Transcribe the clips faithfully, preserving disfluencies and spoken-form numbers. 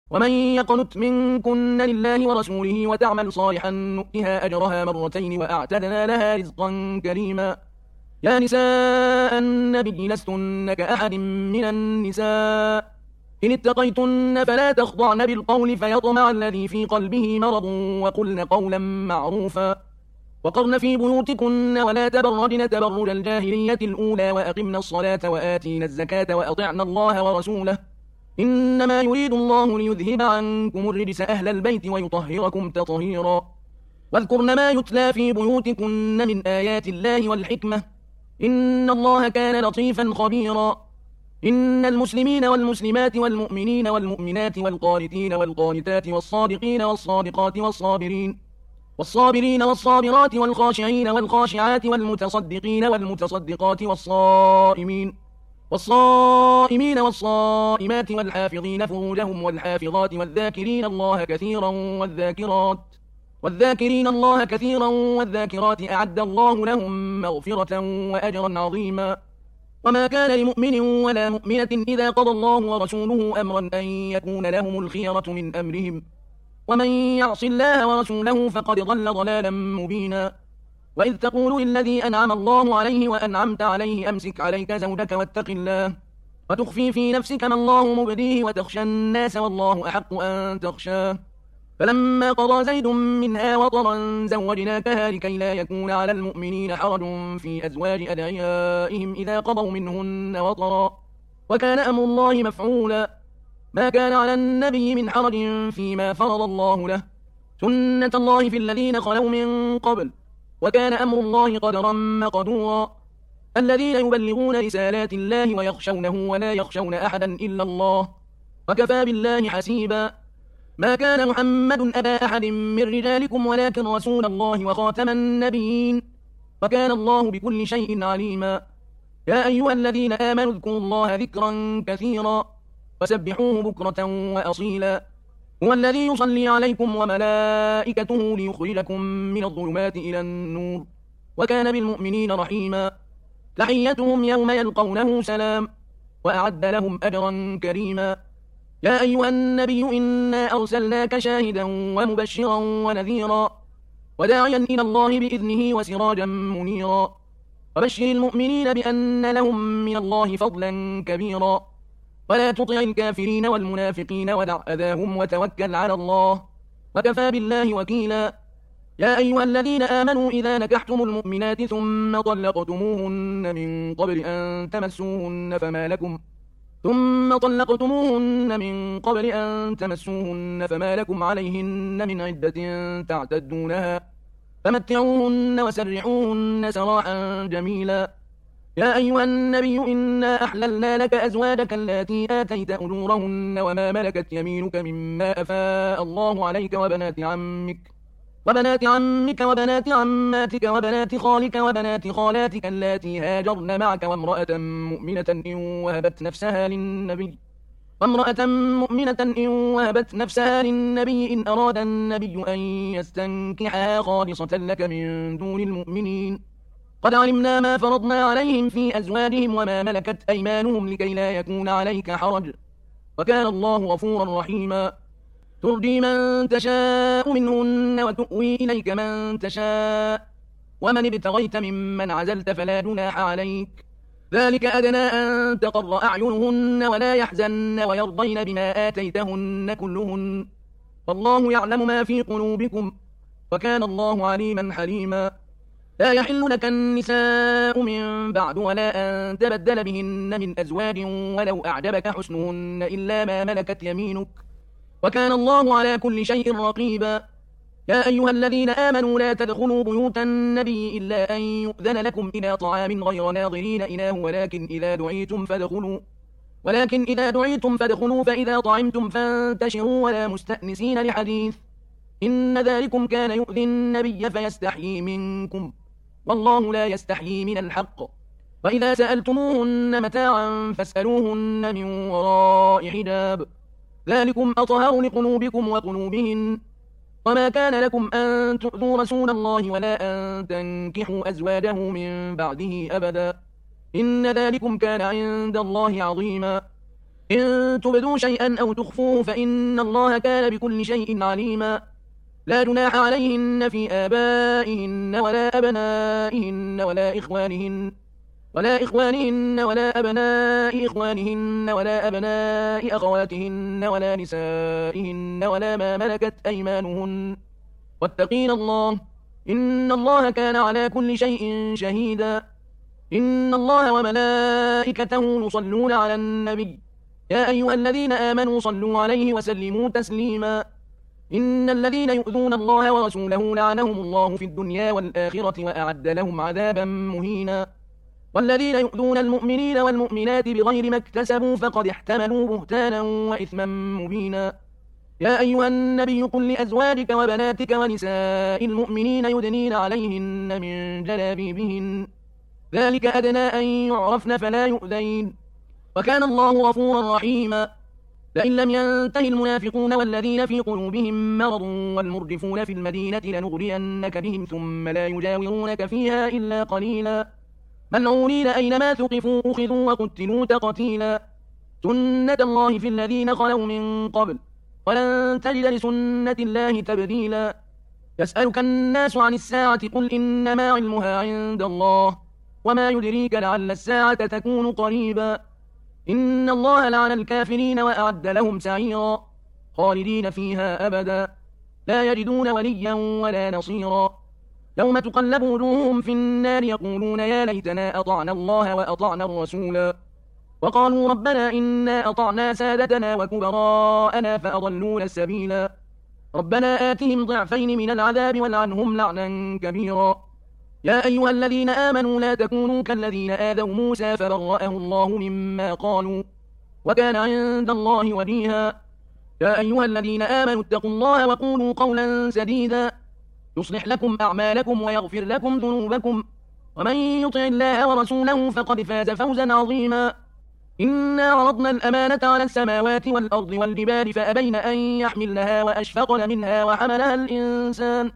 ومن يقنت منكن لله ورسوله وتعمل صالحا نؤتها أجرها مرتين وأعتدنا لها رزقا كريما. يا نساء النبي لستن كأحد من النساء إن اتقيتن فلا تخضعن بالقول فيطمع الذي في قلبه مرض وقلن قولا معروفا وقرن في بيوتكن ولا تبرجن تبرج الجاهلية الأولى وأقمن الصلاة وآتينا الزكاة وأطعن الله ورسوله إنما يريد الله ليذهب عنكم الرجس أهل البيت ويطهركم تطهيرا. واذكرن ما يتلى في بيوتكن من آيات الله والحكمة إن الله كان لطيفا خبيرا. إن المسلمين والمسلمات والمؤمنين والمؤمنات والقانتين والقانتات والصادقين والصادقات والصابرين والصابرين والصابرات والخاشعين والخاشعات والمتصدقين والمتصدقات والصائمين والصائمين والصائمات والحافظين فروجهم والحافظات والذاكرين الله كثيرا والذاكرات والذاكرين الله كثيرا والذاكرات أعد الله لهم مغفرة وأجرا عظيما. وما كان لمؤمن ولا مؤمنة إذا قضى الله ورسوله أمرا أن يكون لهم الخيرة من أمرهم ومن يعص الله ورسوله فقد ضل ضلالا مبينا. وإذ تقول للذي أنعم الله عليه وأنعمت عليه أمسك عليك زوجك واتق الله وتخفي في نفسك ما الله مبديه وتخشى الناس والله أحق أن تخشاه فلما قضى زيد منها وطرا زوجناكها لكي لا يكون على المؤمنين حرج في أزواج أدعيائهم إذا قضوا منهن وطرا وكان أمر الله مفعولا. ما كان على النبي من حرج فيما فرض الله له سنة الله في الذين خلوا من قبل وكان أمر الله قدرا مقدورا. الذين يبلغون رسالات الله ويخشونه ولا يخشون أحدا إلا الله وكفى بالله حسيبا. ما كان محمد أبا أحد من رجالكم ولكن رسول الله وخاتم النبيين وكان الله بكل شيء عليما. يا أيها الذين آمنوا اذكروا الله ذكرا كثيرا وسبحوه بكرة وأصيلا. هو الذي يصلي عليكم وملائكته ليخرجكم من الظلمات إلى النور وكان بالمؤمنين رحيما. تحيتهم يوم يلقونه سلام وأعد لهم أجرا كريما. يا أيها النبي إنا أرسلناك شاهدا ومبشرا ونذيرا وداعيا إلى الله بإذنه وسراجا منيرا وبشر المؤمنين بأن لهم من الله فضلا كبيرا ولا تطع الكافرين والمنافقين ودع أذاهم وتوكل على الله وكفى بالله وكيلا. يا أيها الذين آمنوا إذا نكحتم المؤمنات ثم طلقتموهن من قبل أن تمسوهن فما لكم ثم طلقتموهن من قبل أن تمسوهن فما لكم عليهن من عدة تعتدونها فمتعوهن وسرعوهن سراحا جميلا. يا أيها النبي إنا أحللنا لك أزواجك التي آتيت أجورهن وما ملكت يمينك مما أفاء الله عليك وبنات عمك وبنات عمك وبنات عماتك وبنات خالك وبنات خالاتك اللاتي هاجرن معك وامرأة مؤمنة إن وهبت نفسها للنبي وامرأة مؤمنة إن وهبت نفسها للنبي إن أراد النبي أن يستنكحها خالصة لك من دون المؤمنين قد علمنا ما فرضنا عليهم في أزواجهم وما ملكت أيمانهم لكي لا يكون عليك حرج وكان الله غفورا رحيما. ترجي من تشاء منهن وتؤوي إليك من تشاء ومن ابتغيت ممن عزلت فلا جناح عليك ذلك أدنى أن تقر أعينهن ولا يحزن ويرضين بما آتيتهن كلهن والله يعلم ما في قلوبكم وكان الله عليما حليما. لا يحل لك النساء من بعد ولا أن تبدل بهن من أزواج ولو أعجبك حسنهن إلا ما ملكت يمينك وكان الله على كل شيء رقيبا. يا أيها الذين آمنوا لا تدخلوا بيوت النبي إلا أن يؤذن لكم إلى طعام غير ناظرين إناه ولكن إذا دعيتم فادخلوا ولكن إذا دعيتم فادخلوا فإذا طعمتم فانتشروا ولا مستأنسين لحديث إن ذلكم كان يؤذي النبي فيستحيي منكم والله لا يستحيي من الحق. وإذا سألتموهن متاعا فاسألوهن من وراء حجاب ذلكم أطهر لقلوبكم وقلوبهن وما كان لكم أن تؤذوا رسول الله ولا أن تنكحوا أزواجه من بعده أبدا إن ذلكم كان عند الله عظيما. إن تبدوا شيئا أو تخفوه فإن الله كان بكل شيء عليما. لا جناح عليهن في آبائهن ولا أبنائهن ولا إخوانهن ولا إخوانهن ولا أبناء إخوانهن ولا أبناء أخواتهن ولا نسائهن ولا ما ملكت أيمانهن واتقين الله إن الله كان على كل شيء شهيدا. إن الله وملائكته يصلون على النبي يا أيها الذين آمنوا صلوا عليه وسلموا تسليما. إن الذين يؤذون الله ورسوله لعنهم الله في الدنيا والآخرة وأعد لهم عذابا مهينا. والذين يؤذون المؤمنين والمؤمنات بغير ما اكتسبوا فقد احتملوا بهتانا وإثما مبينا. يا أيها النبي قل لأزواجك وبناتك ونساء المؤمنين يدنين عليهن من جلابيبهن ذلك أدنى أن يعرفن فلا يؤذين وكان الله غفورا رحيما. لئن لم ينته المنافقون والذين في قلوبهم مرض والمرجفون في المدينة لنغرينك بهم ثم لا يجاورونك فيها إلا قليلا ملعونين أينما ثقفوا أخذوا وقتلوا تقتيلا. سنة الله في الذين خلوا من قبل ولن تجد لسنة الله تبديلا. يسألك الناس عن الساعة قل إنما علمها عند الله وما يدريك لعل الساعة تكون قريبا. إن الله لعن الكافرين وأعد لهم سعيرا خالدين فيها أبدا لا يجدون وليا ولا نصيرا. يوم تقلب وجوههم في النار يقولون يا ليتنا أطعنا الله وأطعنا الرسولا وقالوا ربنا إنا أطعنا سادتنا وكبراءنا فأضلونا السبيلا ربنا آتهم ضعفين من العذاب والعنهم لعنا كبيرا. يا أيها الذين آمنوا لا تكونوا كالذين آذوا موسى فبرأه الله مما قالوا وكان عند الله وليها. يا أيها الذين آمنوا اتقوا الله وقولوا قولا سديدا يصلح لكم أعمالكم ويغفر لكم ذنوبكم ومن يطع الله ورسوله فقد فاز فوزا عظيما. إنا عرضنا الأمانة على السماوات والأرض والجبال فأبين أن يحملنها وأشفقن منها وحملها الإنسان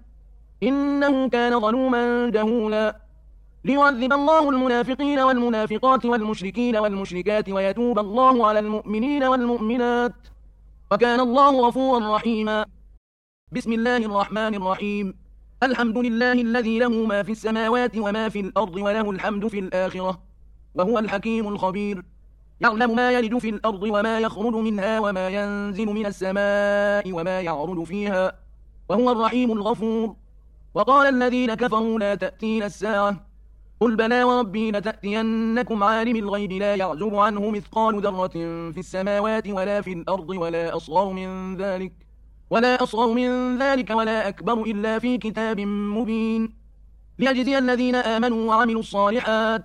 إنه كان ظلوما جهولا. ليعذب الله المنافقين والمنافقات والمشركين والمشركات ويتوب الله على المؤمنين والمؤمنات وكان الله غفورا رحيما. بسم الله الرحمن الرحيم. الحمد لله الذي له ما في السماوات وما في الأرض وله الحمد في الآخرة وهو الحكيم الخبير. يعلم ما يلج في الأرض وما يخرج منها وما ينزل من السماء وما يعرج فيها وهو الرحيم الغفور. وقال الذين كفروا لا تأتينا الساعة قل بلى وربي لتأتينكم عالم الغيب لا يعزب عنه مثقال ذرة في السماوات ولا في الأرض ولا أصغر من ذلك ولا أصغر من ذلك ولا أكبر إلا في كتاب مبين ليجزي الذين آمنوا وعملوا الصالحات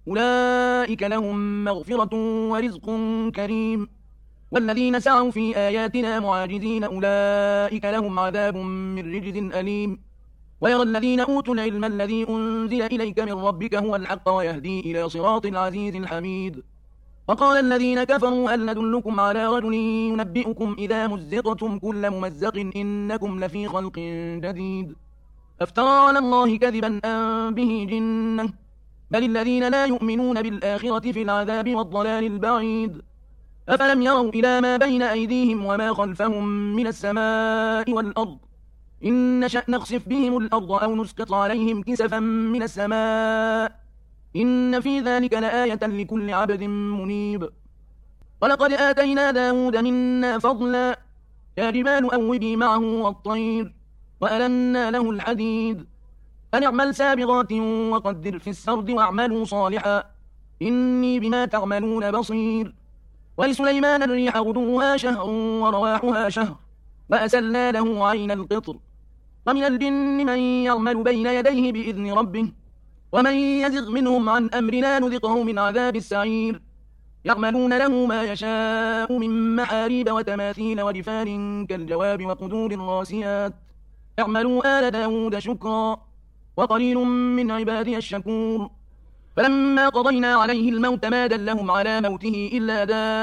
أولئك لهم مغفرة ورزق كريم. والذين سعوا في آياتنا معاجزين أولئك لهم عذاب من رجز أليم. ويرى الذين أوتوا العلم الذي أنزل إليك من ربك هو الحق ويهدي إلى صراط العزيز الحميد. وقال الذين كفروا هل ندلكم على رجل ينبئكم إذا مزقتم كل ممزق إنكم لفي خلق جديد أفترى على الله كذبا أم به جنة بل الذين لا يؤمنون بالآخرة في العذاب والضلال البعيد. أفلم يروا إلى ما بين أيديهم وما خلفهم من السماء والأرض إن نشأ نخسف بهم الأرض أو نسقط عليهم كسفا من السماء إن في ذلك لآية لكل عبد منيب. ولقد آتينا داود منا فضلا يا جبال أوبي معه والطير وألنا له الحديد أن اعمل سابغات وقدر في السرد واعملوا صالحا إني بما تعملون بصير. ولسليمان الريح غدوها شهر ورواحها شهر وأسلنا له عين القطر. ومن الجن من يعمل بين يديه بإذن ربه ومن يزغ منهم عن أمرنا نذقه من عذاب السعير. يعملون له ما يشاء من محاريب وتماثيل وجفان كالجواب وقدور الراسيات اعملوا آل داود شكرا وقليل من عبادي الشكور. فلما قضينا عليه الموت ما دلهم على موته إلا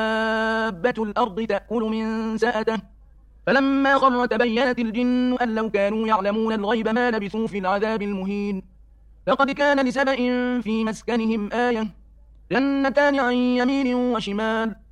دابة الأرض تأكل من سأته فلما خر تبينت الجن أن لو كانوا يعلمون الغيب ما لبثوا في العذاب المهين. لقد كان لسبأ في مسكنهم آية جنتان عن يمين وشمال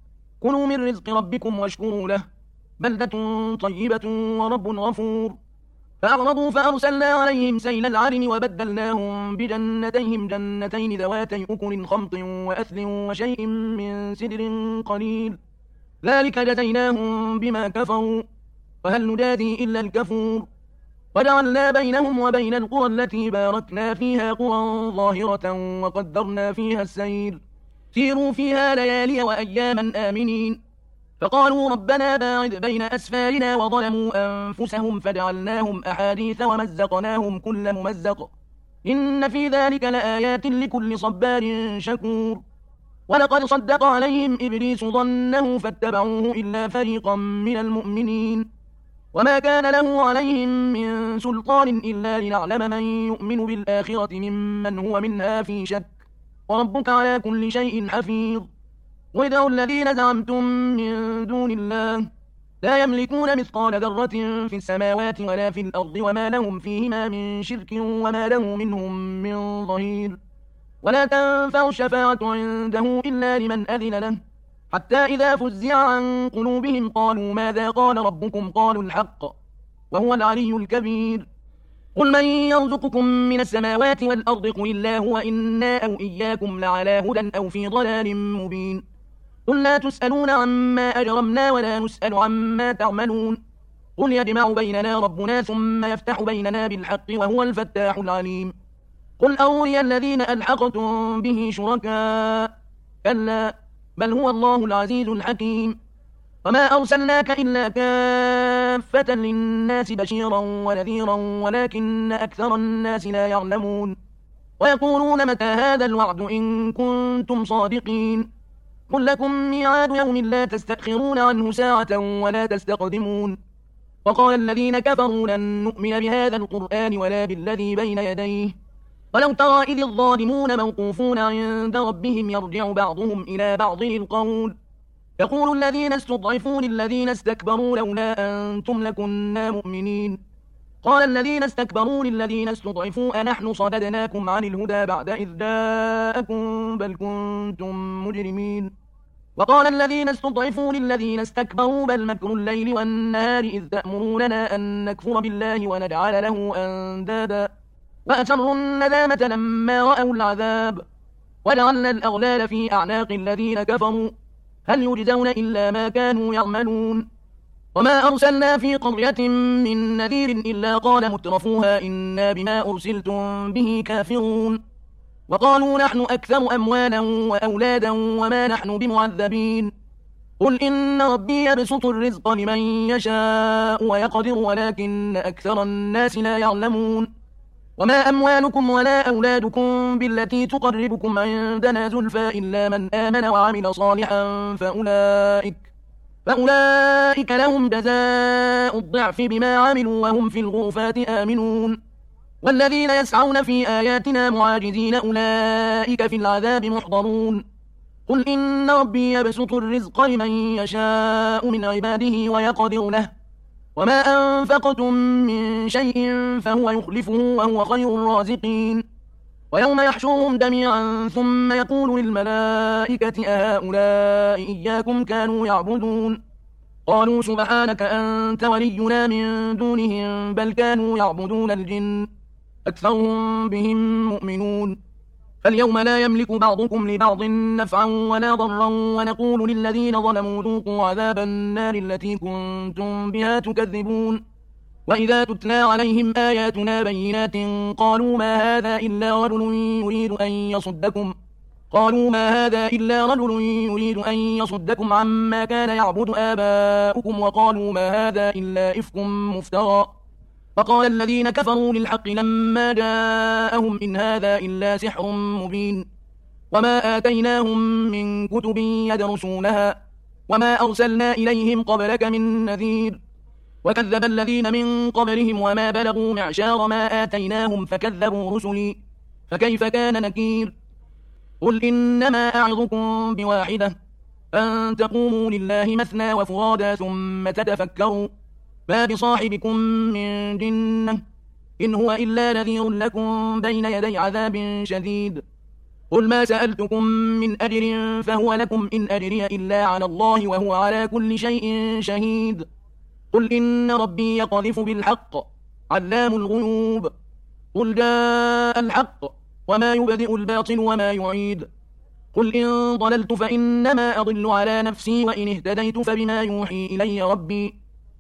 كلوا من رزق ربكم واشكروا له بلدة طيبة ورب غفور فأعرضوا فأرسلنا عليهم سيل العرم وبدلناهم بجنتيهم جنتين ذواتي أكل خمط وأثل وشيء من سدر قليل ذلك جزيناهم بما كفروا وهل نجازي إلا الكفور وجعلنا بينهم وبين القرى التي باركنا فيها قرى ظاهرة وقدرنا فيها السير سيروا فيها ليالي وأياما آمنين فقالوا ربنا باعد بين أسفارنا وظلموا أنفسهم فجعلناهم أحاديث ومزقناهم كل ممزق إن في ذلك لآيات لكل صبار شكور ولقد صدق عليهم إبليس ظنه فاتبعوه إلا فريقا من المؤمنين وما كان له عليهم من سلطان إلا لنعلم من يؤمن بالآخرة ممن هو منها في شك وربك على كل شيء حفيظ وادعوا الذين زعمتم من دون الله لا يملكون مثقال ذرة في السماوات ولا في الأرض وما لهم فيهما من شرك وما له منهم من ظهير ولا تنفع الشفاعة عنده إلا لمن أذن له حتى إذا فزع عن قلوبهم قالوا ماذا قال ربكم قالوا الحق وهو العلي الكبير قل من يرزقكم من السماوات والأرض قل الله وإنا أو إياكم لعلى هدى أو في ضلال مبين قل لا تسألون عما أجرمنا ولا نسأل عما تعملون قل يجمع بيننا ربنا ثم يفتح بيننا بالحق وهو الفتاح العليم قل أروني الذين ألحقتم به شركاء كلا بل هو الله العزيز الحكيم وما أرسلناك إلا كافة للناس بشيرا ونذيرا ولكن أكثر الناس لا يعلمون ويقولون متى هذا الوعد إن كنتم صادقين قل لكم ميعاد يوم لا تستأخرون عنه ساعة ولا تستقدمون وقال الذين كفروا لن نؤمن بهذا القرآن ولا بالذي بين يديه ولو ترى إذ الظالمون موقوفون عند ربهم يرجع بعضهم إلى بعض القول يقول الذين استضعفوا للذين استكبروا لولا أنتم لكنا مؤمنين قال الذين استكبروا للذين استضعفوا أنحن صددناكم عن الهدى بعد إذ جاءكم بل كنتم مجرمين وقال الذين استضعفوا للذين استكبروا بل مكر الليل والنهار إذ تأمروننا أن نكفر بالله ونجعل له أندادا وأسروا الندامة لما رأوا العذاب وجعلنا الأغلال في أعناق الذين كفروا هل يجزون إلا ما كانوا يعملون وما أرسلنا في قرية من نذير إلا قال مترفوها إنا بما أرسلتم به كافرون وقالوا نحن أكثر أموالا وأولادا وما نحن بمعذبين قل إن ربي يبسط الرزق لمن يشاء ويقدر ولكن أكثر الناس لا يعلمون وما أموالكم ولا أولادكم بالتي تقربكم عندنا زلفى إلا من آمن وعمل صالحا فأولئك, فأولئك لهم جزاء الضعف بما عملوا وهم في الغرفات آمنون والذين يسعون في آياتنا معاجزين أولئك في العذاب محضرون قل إن ربي يبسط الرزق لمن يشاء من عباده ويقدر له وما أنفقتم من شيء فهو يخلفه وهو خير الرازقين ويوم يحشرهم جميعا ثم يقول للملائكة أهؤلاء إياكم كانوا يعبدون قالوا سبحانك أنت ولينا من دونهم بل كانوا يعبدون الجن أكثرهم بهم مؤمنون فاليوم لا يملك بعضكم لبعض نفعا ولا ضرا ونقول للذين ظلموا ذوقوا عذاب النار التي كنتم بها تكذبون وإذا تتلى عليهم آياتنا بينات قالوا ما هذا إلا رجل يريد أن يصدكم قالوا ما هذا إلا رجل يريد أن يصدكم عما كان يعبد آباؤكم وقالوا ما هذا إلا إفك مفترى وقال الذين كفروا للحق لما جاءهم إن هذا إلا سحر مبين وما آتيناهم من كتب يدرسونها وما أرسلنا إليهم قبلك من نذير وكذب الذين من قبلهم وما بلغوا معشار ما آتيناهم فكذبوا رسلي فكيف كان نكير قل إنما أعظكم بواحدة أن تقوموا لله مثنى وفرادا ثم تتفكروا ما بصاحبكم من جنة إن هو إلا نذير لكم بين يدي عذاب شديد قل ما سألتكم من أجر فهو لكم إن أجري إلا على الله وهو على كل شيء شهيد. قل إن ربي يقذف بالحق علام الغيوب. قل جاء الحق وما يبدئ الباطل وما يعيد. قل إن ضللت فإنما أضل على نفسي وإن اهتديت فبما يوحي إلي ربي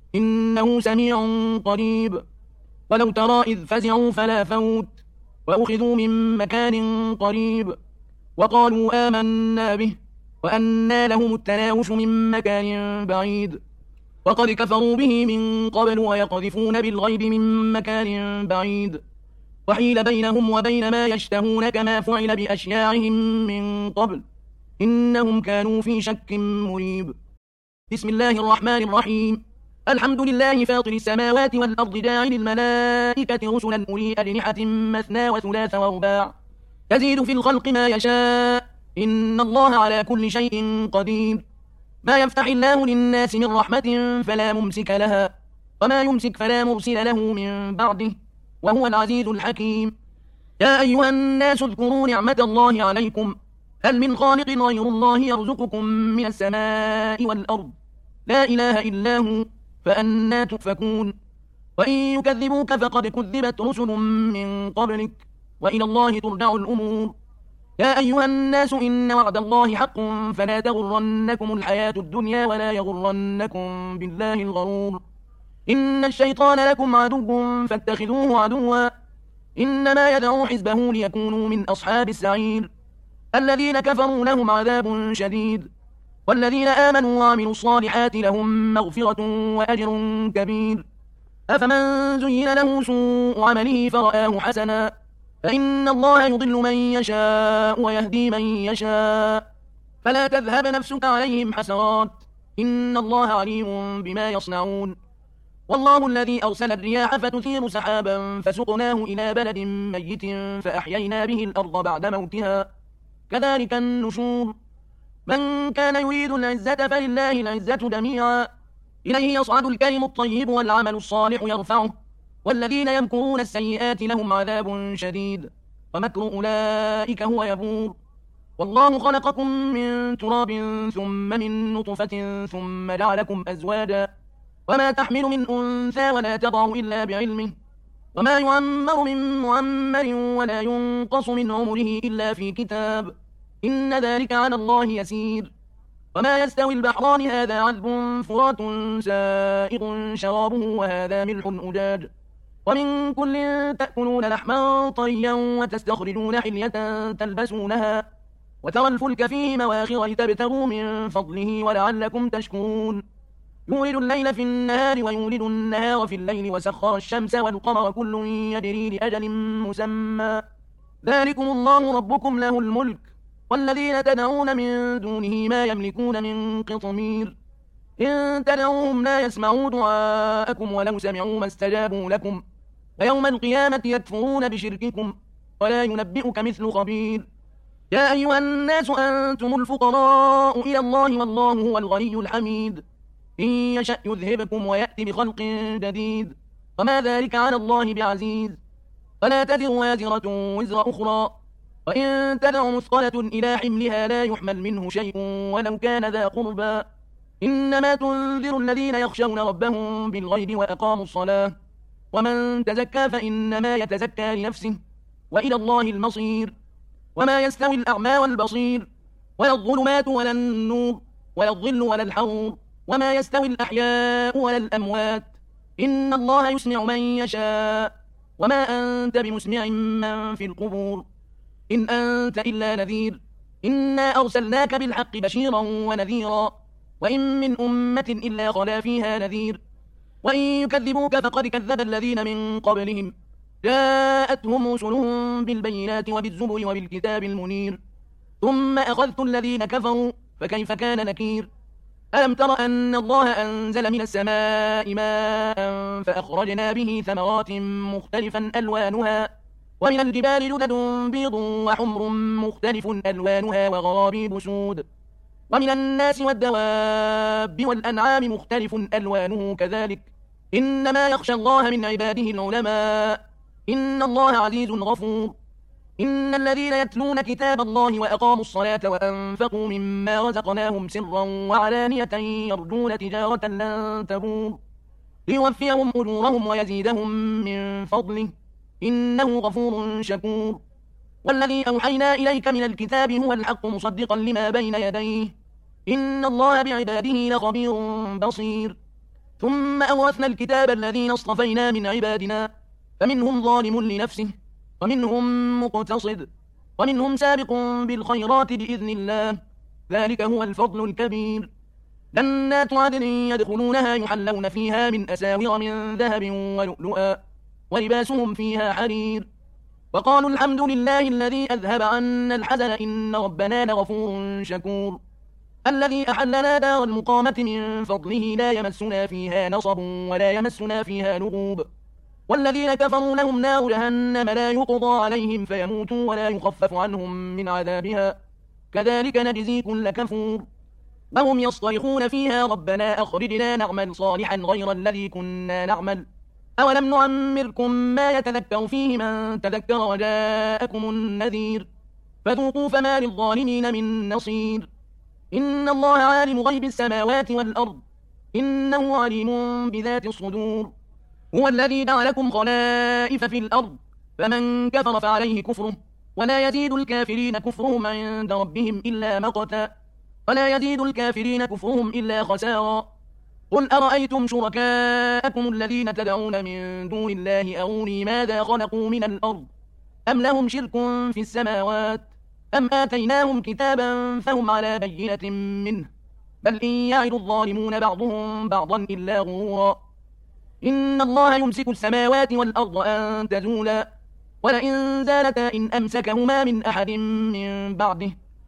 إنه سميع قريب. ولو ترى إذ فزعوا فلا فوت وأخذوا من مكان قريب وقالوا آمنا به وأنى لهم التناوش من مكان بعيد وقد كفروا به من قبل ويقذفون بالغيب من مكان بعيد وحيل بينهم وبين ما يشتهون كما فعل بأشياعهم من قبل إنهم كانوا في شك مريب. بسم الله الرحمن الرحيم. الحمد لله فاطر السماوات والأرض جاعل الملائكة رسلا أولي أجنحة مثنى وثلاث ورباع يزيد في الخلق ما يشاء إن الله على كل شيء قدير. ما يفتح الله للناس من رحمة فلا ممسك لها وما يمسك فلا مرسل له من بعده وهو العزيز الحكيم. يا أيها الناس اذكروا نعمة الله عليكم هل من خالق غير الله يرزقكم من السماء والأرض لا إله إلا هو فأنى تؤفكون. وإن يكذبوك فقد كذبت رسل من قبلك وإلى الله ترجع الأمور. يا أيها الناس إن وعد الله حق فلا تغرنكم الحياة الدنيا ولا يغرنكم بالله الغرور. إن الشيطان لكم عدو فاتخذوه عدوا إنما يدعو حزبه ليكونوا من أصحاب السعير. الذين كفروا لهم عذاب شديد والذين آمنوا وعملوا الصالحات لهم مغفرة وأجر كبير. أفمن زين له سوء عمله فرآه حسنا فإن الله يضل من يشاء ويهدي من يشاء فلا تذهب نفسك عليهم حسرات إن الله عليم بما يصنعون. والله الذي أرسل الرياح فتثير سحابا فسقناه إلى بلد ميت فأحيينا به الأرض بعد موتها كذلك النشور. من كان يريد العزة فلله العزة جميعا إليه يصعد الكلم الطيب والعمل الصالح يرفعه والذين يمكرون السيئات لهم عذاب شديد ومكر أولئك هو يبور. والله خلقكم من تراب ثم من نطفة ثم جعلكم أزواجا وما تحمل من أنثى ولا تضع إلا بعلمه وما يعمر من معمر ولا ينقص من عمره إلا في كتاب إن ذلك على الله يسير. وما يستوي البحران هذا عذب فرات سائغ شرابه وهذا ملح أجاج ومن كل تأكلون لحما طريا وتستخرجون حلية تلبسونها وترى الفلك فيه مواخر لتبتغوا من فضله ولعلكم تشكرون. يولد الليل في النهار ويولد النهار في الليل وسخر الشمس والقمر كل يجري لأجل مسمى ذلكم الله ربكم له الملك والذين تدعون من دونه ما يملكون من قطمير إن تدعوهم لا يسمعوا دعاءكم ولو سمعوا ما استجابوا لكم ويوم القيامة يكفرون بشرككم ولا ينبئك مثل خبير. يا أيها الناس أنتم الفقراء إلى الله والله هو الغني الحميد. إن يشأ يذهبكم ويأتي بخلق جديد وما ذلك على الله بعزيز. فلا تزر وازرة وزر أخرى وإن تدع مثقلة إلى حملها لا يحمل منه شيء ولو كان ذا قربى إنما تنذر الذين يخشون ربهم بالغيب وأقاموا الصلاة ومن تزكى فإنما يتزكى لنفسه وإلى الله المصير. وما يستوي الأعمى والبصير ولا الظلمات ولا النور ولا الظل ولا الحرور وما يستوي الأحياء ولا الأموات إن الله يسمع من يشاء وما أنت بمسمع من في القبور إن أنت إلا نذير إنا أرسلناك بالحق بشيرا ونذيرا وإن من أمة إلا خلا فيها نذير. وإن يكذبوك فقد كذب الذين من قبلهم جاءتهم رسلهم بالبينات وبالزبر وبالكتاب المنير ثم أخذت الذين كفروا فكيف كان نكير. ألم تر أن الله أنزل من السماء ماء فأخرجنا به ثمرات مختلفا ألوانها ومن الجبال جدد بيض وحمر مختلف ألوانها وغرابيب سود ومن الناس والدواب والأنعام مختلف ألوانه كذلك إنما يخشى الله من عباده العلماء إن الله عزيز غفور. إن الذين يتلون كتاب الله وأقاموا الصلاة وأنفقوا مما رزقناهم سرا وعلانية يرجون تجارة لن تبور ليوفيهم أجورهم ويزيدهم من فضله إنه غفور شكور. والذي أوحينا إليك من الكتاب هو الحق مصدقا لما بين يديه إن الله بعباده لخبير بصير. ثم أورثنا الكتاب الذين اصطفينا من عبادنا فمنهم ظالم لنفسه ومنهم مقتصد ومنهم سابق بالخيرات بإذن الله ذلك هو الفضل الكبير. جنات عدن يدخلونها يحلون فيها من أساور من ذهب ولؤلؤا ولباسهم فيها حرير وقالوا الحمد لله الذي أذهب عنا الحزن إن ربنا لغفور شكور. الذي أحلنا دار المقامة من فضله لا يمسنا فيها نصب ولا يمسنا فيها لغوب. والذين كفروا لهم نار جهنم لا يقضى عليهم فيموتوا ولا يخفف عنهم من عذابها كذلك نجزي كل كفور. وهم يصطرخون فيها ربنا أخرجنا نعمل صالحا غير الذي كنا نعمل أولم نعمركم ما يتذكر فيه من تذكر وجاءكم النذير فذوقوا فما للظالمين من نصير. إن الله عالم غيب السماوات والأرض إنه عليم بذات الصدور. هو الذي جعلكم خلائف في الأرض فمن كفر فعليه كفره ولا يزيد الكافرين كفرهم عند ربهم إلا مقتا ولا يزيد الكافرين كفرهم إلا خسارا. قل أرأيتم شركاءكم الذين تدعون من دون الله أروني ماذا خلقوا من الأرض أم لهم شرك في السماوات أم آتيناهم كتابا فهم على بينة منه بل إن يعد الظالمون بعضهم بعضا إلا غرورا. إن الله يمسك السماوات والأرض أن تزولا ولئن زالتا إن أمسكهما من أحد من بعده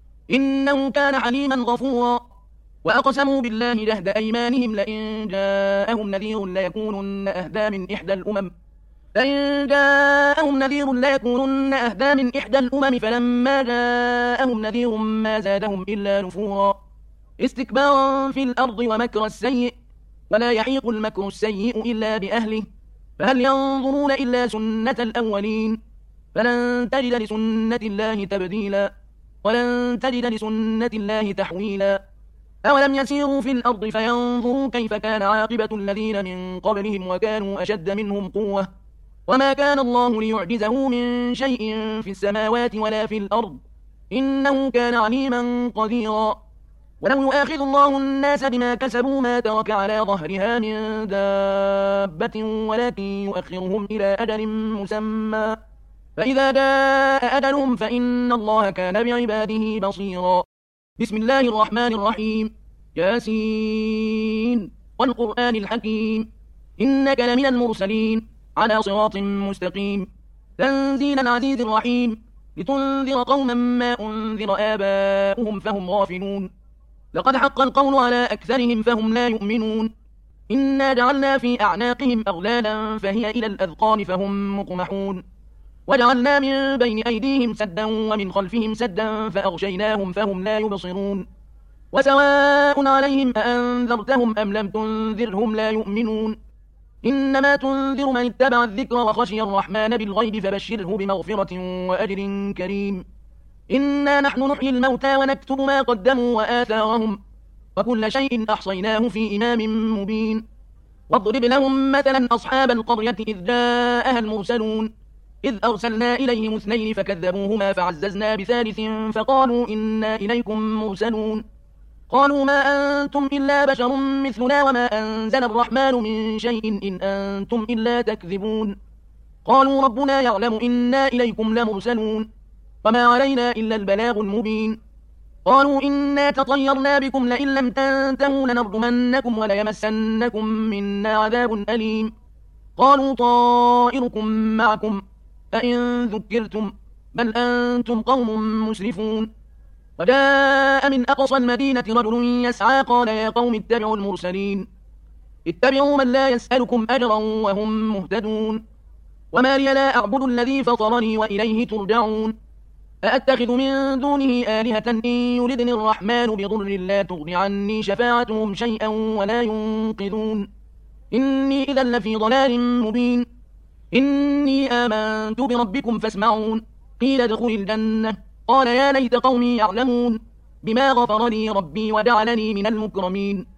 إنه كان حليما غفورا. وأقسموا بالله جهد أيمانهم لئن جاءهم نذير ليكونن أهدى من إحدى الأمم لئن جاءهم نذير ليكونن أهدى من إحدى الأمم فلما جاءهم نذير ما زادهم إلا نفورا استكبارا في الأرض ومكر السيء ولا يحيق المكر السيء إلا بأهله فهل ينظرون إلا سنة الأولين فلن تجد لسنة الله تبديلا ولن تجد لسنة الله تحويلا. أولم يسيروا في الأرض فينظروا كيف كان عاقبة الذين من قبلهم وكانوا أشد منهم قوة وما كان الله ليعجزه من شيء في السماوات ولا في الأرض إنه كان عليما قديرا. ولو يؤاخذ الله الناس بما كسبوا ما ترك على ظهرها من دابة ولكن يؤخرهم إلى أجل مسمى فإذا جاء أجلهم فإن الله كان بعباده بصيرا. بسم الله الرحمن الرحيم ياسين والقرآن الحكيم إنك لمن المرسلين على صراط مستقيم تنزيل العزيز الرحيم لتنذر قوما ما أنذر آباؤهم فهم غافلون لقد حق القول على أكثرهم فهم لا يؤمنون إنا جعلنا في أعناقهم أغلالا فهي إلى الأذقان فهم مقمحون وجعلنا من بين أيديهم سدا ومن خلفهم سدا فأغشيناهم فهم لا يبصرون وسواء عليهم أأنذرتهم أم لم تنذرهم لا يؤمنون إنما تنذر من اتبع الذكر وخشي الرحمن بالغيب فبشره بمغفرة وأجر كريم. إنا نحن نحيي الموتى ونكتب ما قدموا وآثارهم وكل شيء أحصيناه في إمام مبين. واضرب لهم مثلا أصحاب القرية إذ جاءها المرسلون إذ أرسلنا إليهم اثنين فكذبوهما فعززنا بثالث فقالوا إنا إليكم مرسلون قالوا ما أنتم إلا بشر مثلنا وما أنزل الرحمن من شيء إن أنتم إلا تكذبون قالوا ربنا يعلم إنا إليكم لمرسلون وما علينا إلا البلاغ المبين قالوا إنا تطيرنا بكم لئن لم تنتهوا لنرجمنكم وليمسنكم منا عذاب أليم قالوا طائركم معكم فإن ذكرتم بل أنتم قوم مسرفون. وجاء من أقصى المدينة رجل يسعى قال يا قوم اتبعوا المرسلين اتبعوا من لا يسألكم أجرا وهم مهتدون وما لي لا أعبد الذي فطرني وإليه ترجعون أأتخذ من دونه آلهة إن يردني الرحمن بضر لا تغن عني شفاعتهم شيئا ولا ينقذون إني إذا لفي ضلال مبين إني آمنت بربكم فاسمعون قيل ادخل الجنة قال يا ليت قومي يعلمون بما غفر لي ربي وجعلني من المكرمين